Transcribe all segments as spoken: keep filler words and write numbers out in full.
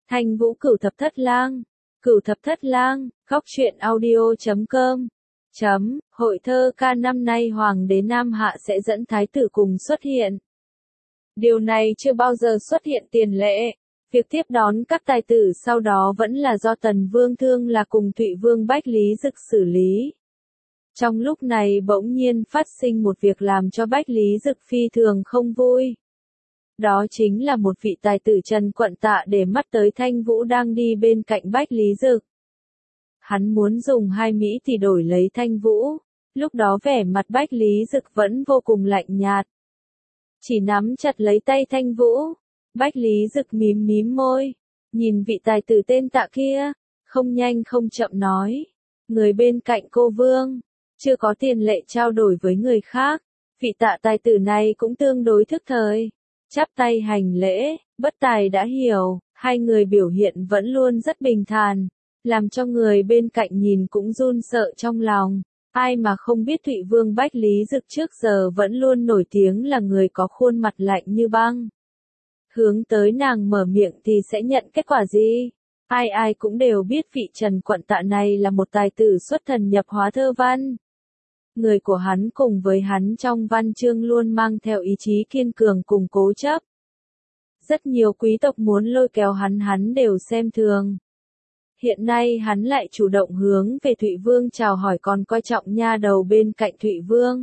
Thanh Vũ Cửu Thập Thất Lang. Cửu Thập Thất Lang, góc truyện audio chấm com. Chấm, hội thơ ca năm nay Hoàng đế Nam Hạ sẽ dẫn thái tử cùng xuất hiện. Điều này chưa bao giờ xuất hiện tiền lệ. Việc tiếp đón các tài tử sau đó vẫn là do Tần Vương Thương là cùng Thụy Vương Bách Lý Dực xử lý. Trong lúc này bỗng nhiên phát sinh một việc làm cho Bách Lý Dực phi thường không vui. Đó chính là một vị tài tử Trần Quận Tạ để mắt tới Thanh Vũ đang đi bên cạnh Bách Lý Dực. Hắn muốn dùng hai Mỹ thì đổi lấy Thanh Vũ, lúc đó vẻ mặt Bách Lý Dực vẫn vô cùng lạnh nhạt. Chỉ nắm chặt lấy tay Thanh Vũ, Bách Lý Dực mím mím môi, nhìn vị tài tử tên Tạ kia, không nhanh không chậm nói, người bên cạnh cô Vương, chưa có tiền lệ trao đổi với người khác, vị Tạ tài tử này cũng tương đối thức thời. Chắp tay hành lễ, bất tài đã hiểu, hai người biểu hiện vẫn luôn rất bình thản, làm cho người bên cạnh nhìn cũng run sợ trong lòng. Ai mà không biết Thụy Vương Bách Lý Dực trước giờ vẫn luôn nổi tiếng là người có khuôn mặt lạnh như băng. Hướng tới nàng mở miệng thì sẽ nhận kết quả gì? Ai ai cũng đều biết vị Trần Quận Tạ này là một tài tử xuất thần nhập hóa thơ văn. Người của hắn cùng với hắn trong văn chương luôn mang theo ý chí kiên cường cùng cố chấp. Rất nhiều quý tộc muốn lôi kéo hắn hắn đều xem thường. Hiện nay hắn lại chủ động hướng về Thụy Vương chào hỏi còn coi trọng nha đầu bên cạnh Thụy Vương.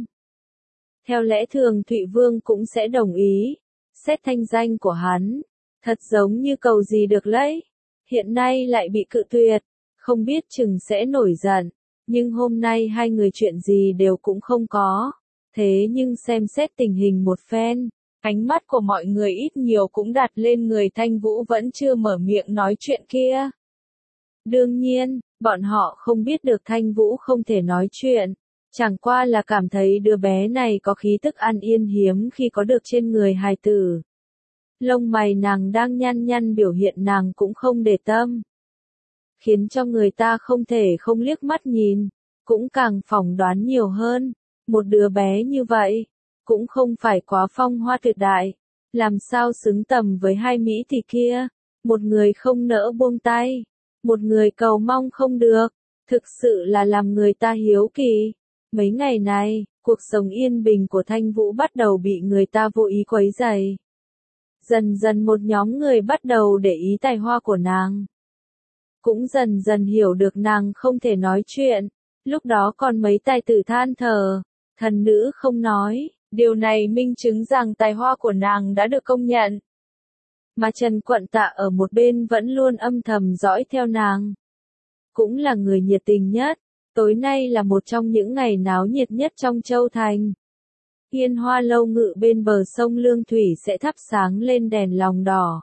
Theo lẽ thường Thụy Vương cũng sẽ đồng ý, xét thanh danh của hắn, thật giống như cầu gì được lấy. Hiện nay lại bị cự tuyệt, không biết chừng sẽ nổi giận. Nhưng hôm nay hai người chuyện gì đều cũng không có. Thế nhưng xem xét tình hình một phen, ánh mắt của mọi người ít nhiều cũng đặt lên người Thanh Vũ vẫn chưa mở miệng nói chuyện kia. Đương nhiên, bọn họ không biết được Thanh Vũ không thể nói chuyện. Chẳng qua là cảm thấy đứa bé này có khí tức an yên hiếm khi có được trên người hài tử. Lông mày nàng đang nhăn nhăn biểu hiện nàng cũng không để tâm. Khiến cho người ta không thể không liếc mắt nhìn, cũng càng phỏng đoán nhiều hơn. Một đứa bé như vậy, cũng không phải quá phong hoa tuyệt đại, làm sao xứng tầm với hai Mỹ tỷ kia, một người không nỡ buông tay, một người cầu mong không được, thực sự là làm người ta hiếu kỳ. Mấy ngày này, cuộc sống yên bình của Thanh Vũ bắt đầu bị người ta vô ý quấy rầy. Dần dần một nhóm người bắt đầu để ý tài hoa của nàng. Cũng dần dần hiểu được nàng không thể nói chuyện, lúc đó còn mấy tài tử than thở, thần nữ không nói, điều này minh chứng rằng tài hoa của nàng đã được công nhận. Mà Trần Quận Tạ ở một bên vẫn luôn âm thầm dõi theo nàng. Cũng là người nhiệt tình nhất, tối nay là một trong những ngày náo nhiệt nhất trong Châu Thành. Yên Hoa Lâu Ngự bên bờ sông Lương Thủy sẽ thắp sáng lên đèn lòng đỏ.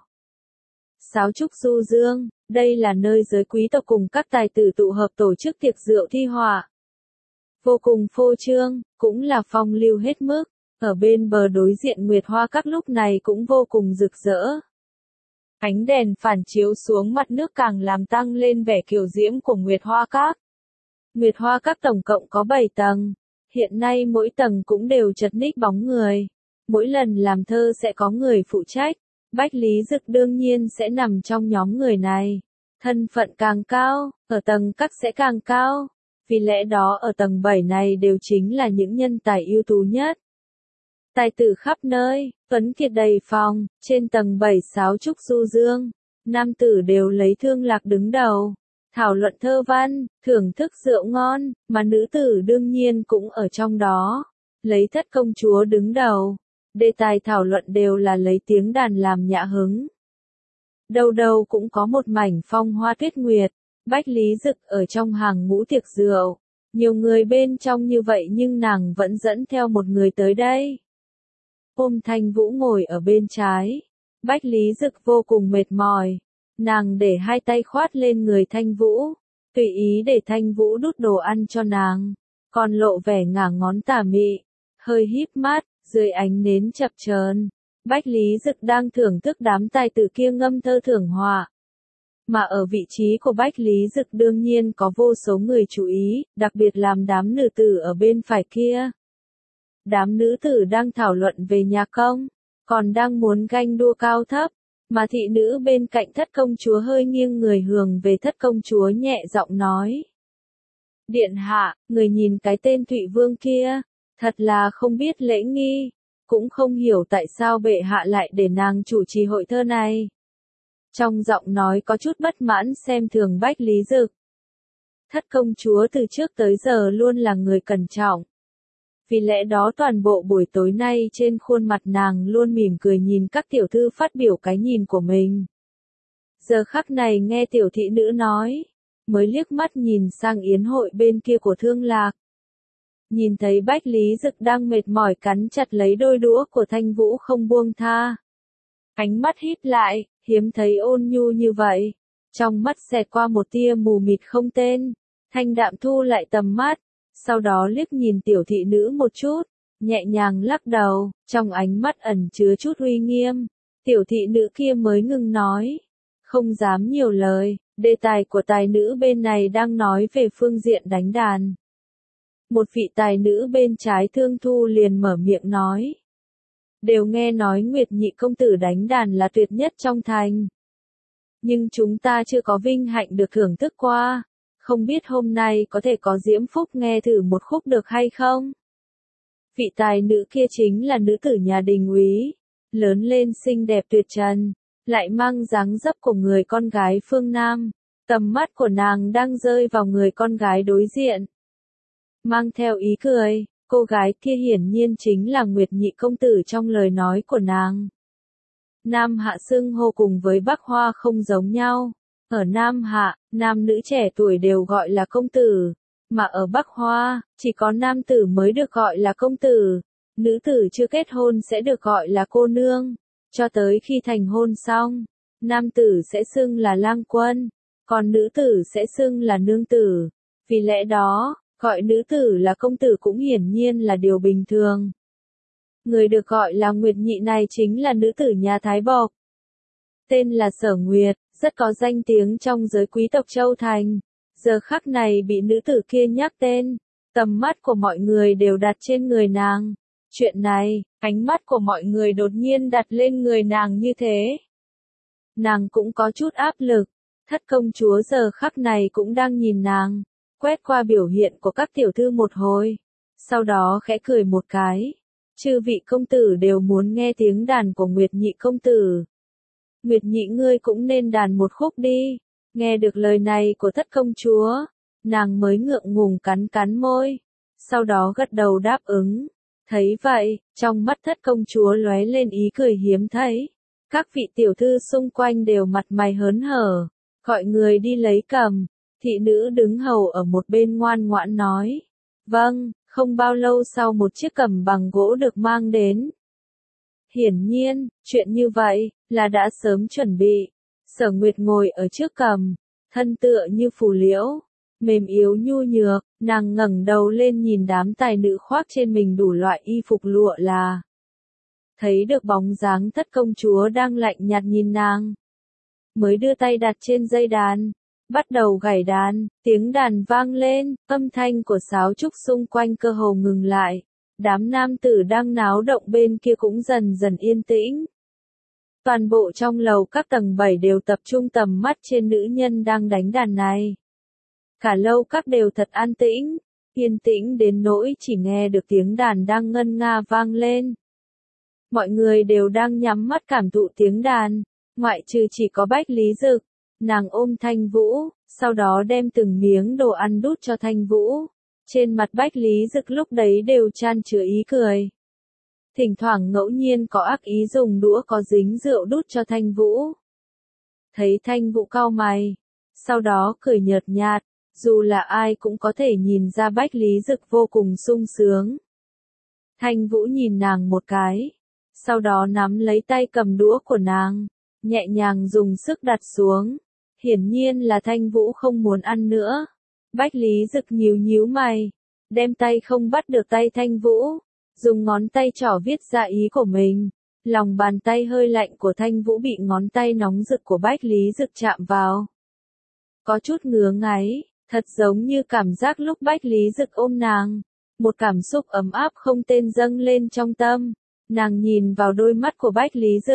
Sáo trúc du dương, đây là nơi giới quý tộc cùng các tài tử tụ hợp tổ chức tiệc rượu thi họa. Vô cùng phô trương, cũng là phong lưu hết mức, ở bên bờ đối diện Nguyệt Hoa Các lúc này cũng vô cùng rực rỡ. Ánh đèn phản chiếu xuống mặt nước càng làm tăng lên vẻ kiều diễm của Nguyệt Hoa Các. Nguyệt Hoa Các tổng cộng có bảy tầng, hiện nay mỗi tầng cũng đều chật ních bóng người. Mỗi lần làm thơ sẽ có người phụ trách. Bách Lý Dực đương nhiên sẽ nằm trong nhóm người này. Thân phận càng cao, ở tầng các sẽ càng cao. Vì lẽ đó ở tầng bảy này đều chính là những nhân tài ưu tú nhất. Tài tử khắp nơi, tuấn kiệt đầy phòng, trên tầng bảy sáo trúc du dương. Nam tử đều lấy thương lạc đứng đầu. Thảo luận thơ văn, thưởng thức rượu ngon, mà nữ tử đương nhiên cũng ở trong đó. Lấy thất công chúa đứng đầu. Đề tài thảo luận đều là lấy tiếng đàn làm nhã hứng. Đâu đâu cũng có một mảnh phong hoa tuyết nguyệt, Bách Lý Dực ở trong hàng ngũ tiệc rượu. Nhiều người bên trong như vậy nhưng nàng vẫn dẫn theo một người tới đây. Ôm Thanh Vũ ngồi ở bên trái. Bách Lý Dực vô cùng mệt mỏi. Nàng để hai tay khoát lên người Thanh Vũ. Tùy ý để Thanh Vũ đút đồ ăn cho nàng. Còn lộ vẻ ngả ngón tà mị. Hơi híp mắt. Dưới ánh nến chập chờn, Bách Lý Dực đang thưởng thức đám tài tử kia ngâm thơ thưởng họa. Mà ở vị trí của Bách Lý Dực đương nhiên có vô số người chú ý, đặc biệt làm đám nữ tử ở bên phải kia. Đám nữ tử đang thảo luận về nhạc công, còn đang muốn ganh đua cao thấp, Mà thị nữ bên cạnh thất công chúa hơi nghiêng người hướng về thất công chúa nhẹ giọng nói. Điện hạ, người nhìn cái tên Thụy Vương kia, thật là không biết lễ nghi, cũng không hiểu tại sao bệ hạ lại để nàng chủ trì hội thơ này. Trong giọng nói có chút bất mãn xem thường Bách Lý Dực. Thất công chúa từ trước tới giờ luôn là người cẩn trọng. Vì lẽ đó toàn bộ buổi tối nay trên khuôn mặt nàng luôn mỉm cười nhìn các tiểu thư phát biểu cái nhìn của mình. Giờ khắc này nghe tiểu thị nữ nói, mới liếc mắt nhìn sang yến hội bên kia của Thương Lạc. Nhìn thấy Bách Lý Dực đang mệt mỏi cắn chặt lấy đôi đũa của Thanh Vũ không buông tha. Ánh mắt híp lại, hiếm thấy ôn nhu như vậy. Trong mắt xẹt qua một tia mù mịt không tên. Thanh đạm thu lại tầm mắt. Sau đó liếc nhìn tiểu thị nữ một chút. Nhẹ nhàng lắc đầu, trong ánh mắt ẩn chứa chút uy nghiêm. Tiểu thị nữ kia mới ngừng nói. Không dám nhiều lời, đề tài của tài nữ bên này đang nói về phương diện đánh đàn. Một vị tài nữ bên trái Thương Thu liền mở miệng nói. Đều nghe nói Nguyệt Nhị công tử đánh đàn là tuyệt nhất trong thành. Nhưng chúng ta chưa có vinh hạnh được thưởng thức qua. Không biết hôm nay có thể có diễm phúc nghe thử một khúc được hay không? Vị tài nữ kia chính là nữ tử nhà Đình Úy. Lớn lên xinh đẹp tuyệt trần. Lại mang dáng dấp của người con gái phương Nam. Tầm mắt của nàng đang rơi vào người con gái đối diện. Mang theo ý cười, cô gái kia hiển nhiên chính là Nguyệt Nhị công tử trong lời nói của nàng. Nam Hạ xưng hô cùng với Bắc Hoa không giống nhau. Ở Nam Hạ, nam nữ trẻ tuổi đều gọi là công tử, mà ở Bắc Hoa, chỉ có nam tử mới được gọi là công tử. Nữ tử chưa kết hôn sẽ được gọi là cô nương, cho tới khi thành hôn xong, nam tử sẽ xưng là lang quân, còn nữ tử sẽ xưng là nương tử. Vì lẽ đó, gọi nữ tử là công tử cũng hiển nhiên là điều bình thường. Người được gọi là Nguyệt Nhị này chính là nữ tử nhà Thái Bộc. Tên là Sở Nguyệt, rất có danh tiếng trong giới quý tộc Châu Thành. Giờ khắc này bị nữ tử kia nhắc tên, tầm mắt của mọi người đều đặt trên người nàng. Chuyện này, ánh mắt của mọi người đột nhiên đặt lên người nàng như thế. Nàng cũng có chút áp lực, thất công chúa giờ khắc này cũng đang nhìn nàng. Quét qua biểu hiện của các tiểu thư một hồi, sau đó khẽ cười một cái. Chư vị công tử đều muốn nghe tiếng đàn của Nguyệt Nhị công tử. Nguyệt Nhị ngươi cũng nên đàn một khúc đi. Nghe được lời này của thất công chúa, nàng mới ngượng ngùng cắn cắn môi, sau đó gật đầu đáp ứng. Thấy vậy, trong mắt thất công chúa lóe lên ý cười hiếm thấy. Các vị tiểu thư xung quanh đều mặt mày hớn hở, gọi người đi lấy cầm. Thị nữ đứng hầu ở một bên ngoan ngoãn nói. Vâng, không bao lâu sau một chiếc cầm bằng gỗ được mang đến. Hiển nhiên, chuyện như vậy, là đã sớm chuẩn bị. Sở Nguyệt ngồi ở trước cầm, thân tựa như phù liễu, mềm yếu nhu nhược, nàng ngẩng đầu lên nhìn đám tài nữ khoác trên mình đủ loại y phục lụa là. Thấy được bóng dáng thất công chúa đang lạnh nhạt nhìn nàng. Mới đưa tay đặt trên dây đàn. Bắt đầu gảy đàn, tiếng đàn vang lên, âm thanh của sáo trúc xung quanh cơ hồ ngừng lại. Đám nam tử đang náo động bên kia cũng dần dần yên tĩnh. Toàn bộ trong lầu các tầng bảy đều tập trung tầm mắt trên nữ nhân đang đánh đàn này. Cả lâu các đều thật an tĩnh, yên tĩnh đến nỗi chỉ nghe được tiếng đàn đang ngân nga vang lên. Mọi người đều đang nhắm mắt cảm thụ tiếng đàn, ngoại trừ chỉ có Bách Lý Dực. Nàng ôm Thanh Vũ, sau đó đem từng miếng đồ ăn đút cho Thanh Vũ. Trên mặt Bách Lý Dực lúc đấy đều chan chứa ý cười. Thỉnh thoảng ngẫu nhiên có ác ý dùng đũa có dính rượu đút cho Thanh Vũ. Thấy Thanh Vũ cau mày, sau đó cười nhợt nhạt, dù là ai cũng có thể nhìn ra Bách Lý Dực vô cùng sung sướng. Thanh Vũ nhìn nàng một cái, sau đó nắm lấy tay cầm đũa của nàng, nhẹ nhàng dùng sức đặt xuống. Hiển nhiên là Thanh Vũ không muốn ăn nữa. Bách Lý Dực nhíu nhíu mày, đem tay không bắt được tay Thanh Vũ, dùng ngón tay trỏ viết ra ý của mình. Lòng bàn tay hơi lạnh của Thanh Vũ bị ngón tay nóng rực của Bách Lý Dực chạm vào. Có chút ngứa ngáy, thật giống như cảm giác lúc Bách Lý Dực ôm nàng. Một cảm xúc ấm áp không tên dâng lên trong tâm. Nàng nhìn vào đôi mắt của Bách Lý Dực,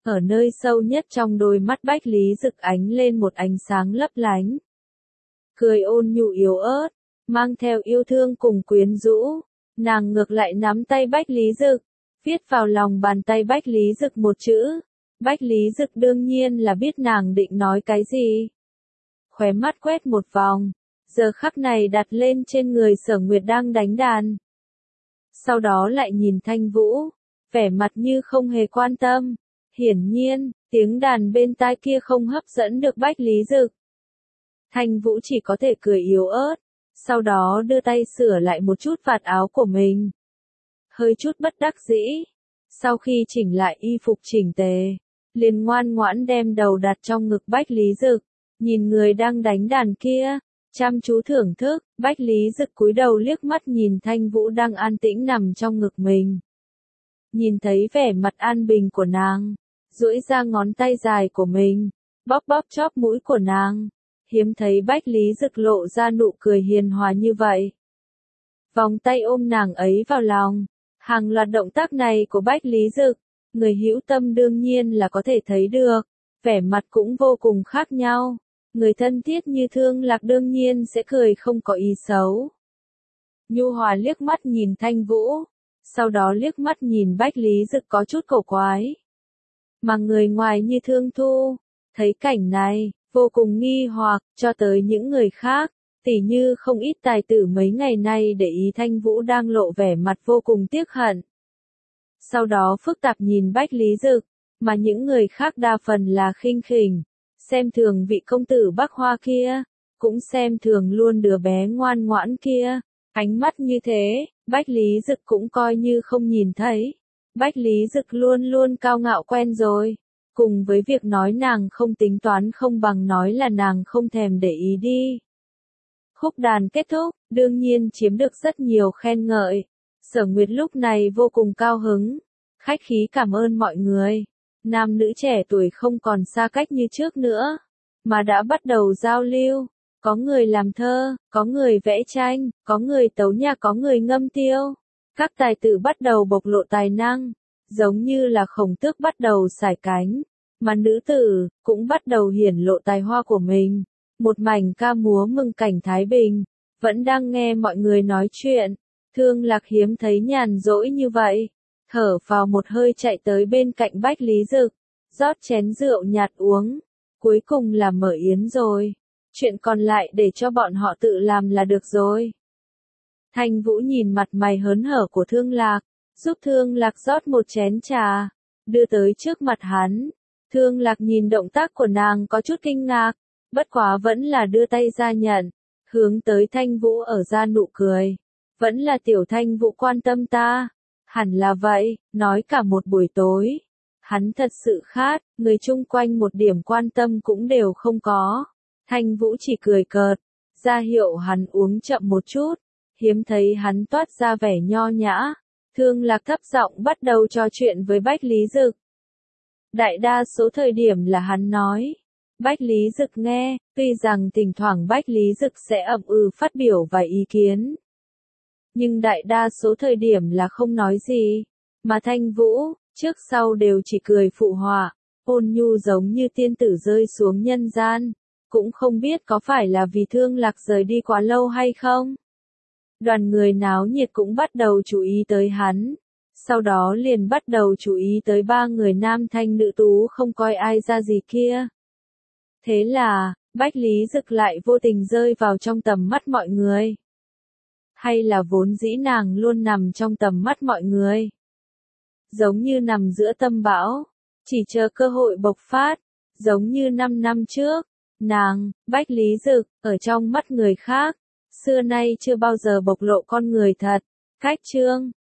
Ở nơi sâu nhất trong đôi mắt Bách Lý Dực ánh lên một ánh sáng lấp lánh. Cười ôn nhu yếu ớt, mang theo yêu thương cùng quyến rũ. Nàng ngược lại nắm tay Bách Lý Dực, viết vào lòng bàn tay Bách Lý Dực một chữ. Bách Lý Dực đương nhiên là biết nàng định nói cái gì. Khóe mắt quét một vòng, giờ khắc này đặt lên trên người Sở Nguyệt đang đánh đàn. Sau đó lại nhìn Thanh Vũ, vẻ mặt như không hề quan tâm. Hiển nhiên, tiếng đàn bên tai kia không hấp dẫn được Bách Lý Dực. Thanh Vũ chỉ có thể cười yếu ớt, sau đó đưa tay sửa lại một chút vạt áo của mình. Hơi chút bất đắc dĩ, sau khi chỉnh lại y phục chỉnh tề, liền ngoan ngoãn đem đầu đặt trong ngực Bách Lý Dực, nhìn người đang đánh đàn kia, chăm chú thưởng thức. Bách Lý Dực cúi đầu liếc mắt nhìn Thanh Vũ đang an tĩnh nằm trong ngực mình. Nhìn thấy vẻ mặt an bình của nàng, duỗi ra ngón tay dài của mình, bóp bóp chóp mũi của nàng. Hiếm thấy Bách Lý Dực lộ ra nụ cười hiền hòa như vậy. Vòng tay ôm nàng ấy vào lòng, hàng loạt động tác này của Bách Lý Dực, người hữu tâm đương nhiên là có thể thấy được, vẻ mặt cũng vô cùng khác nhau. Người thân thiết như Thương Lạc đương nhiên sẽ cười không có ý xấu. Nhu hòa liếc mắt nhìn Thanh Vũ, sau đó liếc mắt nhìn Bách Lý Dực có chút cổ quái. Mà người ngoài như Thương Thu, thấy cảnh này, vô cùng nghi hoặc, cho tới những người khác, tỉ như không ít tài tử mấy ngày nay để ý Thanh Vũ đang lộ vẻ mặt vô cùng tiếc hận. Sau đó phức tạp nhìn Bách Lý Dực, mà những người khác đa phần là khinh khỉnh, xem thường vị công tử Bắc Hoa kia, cũng xem thường luôn đứa bé ngoan ngoãn kia. Ánh mắt như thế, Bách Lý Dực cũng coi như không nhìn thấy. Bách Lý Dực luôn luôn cao ngạo quen rồi. Cùng với việc nói nàng không tính toán không bằng nói là nàng không thèm để ý đi. Khúc đàn kết thúc, đương nhiên chiếm được rất nhiều khen ngợi. Sở Nguyệt lúc này vô cùng cao hứng, khách khí cảm ơn mọi người. Nam nữ trẻ tuổi không còn xa cách như trước nữa, mà đã bắt đầu giao lưu. Có người làm thơ, có người vẽ tranh, có người tấu nhạc, có người ngâm tiêu. Các tài tử bắt đầu bộc lộ tài năng, giống như là Khổng Tước bắt đầu sải cánh, mà nữ tử cũng bắt đầu hiển lộ tài hoa của mình. Một mảnh ca múa mừng cảnh Thái Bình, vẫn đang nghe mọi người nói chuyện. Thương Lạc hiếm thấy nhàn rỗi như vậy, thở phào một hơi chạy tới bên cạnh Bách Lý Dực, rót chén rượu nhạt uống. Cuối cùng là mở yến rồi, chuyện còn lại để cho bọn họ tự làm là được rồi. Thanh Vũ nhìn mặt mày hớn hở của Thương Lạc, giúp Thương Lạc rót một chén trà, đưa tới trước mặt hắn. Thương Lạc nhìn động tác của nàng có chút kinh ngạc, bất quá vẫn là đưa tay ra nhận, hướng tới Thanh Vũ ở ra nụ cười. Vẫn là tiểu Thanh Vũ quan tâm ta. Hẳn là vậy, nói cả một buổi tối. Hắn thật sự khát, người chung quanh một điểm quan tâm cũng đều không có. Thanh Vũ chỉ cười cợt, ra hiệu hắn uống chậm một chút. Hiếm thấy hắn toát ra vẻ nho nhã. Thương Lạc thấp giọng bắt đầu trò chuyện với Bách Lý Dực. Đại đa số thời điểm là hắn nói. Bách Lý Dực nghe, tuy rằng thỉnh thoảng Bách Lý Dực sẽ ậm ừ phát biểu vài ý kiến. Nhưng đại đa số thời điểm là không nói gì. Mà Thanh Vũ, trước sau đều chỉ cười phụ họa, ôn nhu giống như tiên tử rơi xuống nhân gian. Cũng không biết có phải là vì Thương Lạc rời đi quá lâu hay không. Đoàn người náo nhiệt cũng bắt đầu chú ý tới hắn. Sau đó liền bắt đầu chú ý tới ba người nam thanh nữ tú không coi ai ra gì kia. Thế là, Bách Lý Dực lại vô tình rơi vào trong tầm mắt mọi người. Hay là vốn dĩ nàng luôn nằm trong tầm mắt mọi người. Giống như nằm giữa tâm bão, chỉ chờ cơ hội bộc phát, giống như năm năm trước, nàng, Bách Lý Dực, ở trong mắt người khác, xưa nay chưa bao giờ bộc lộ con người thật. Cách chương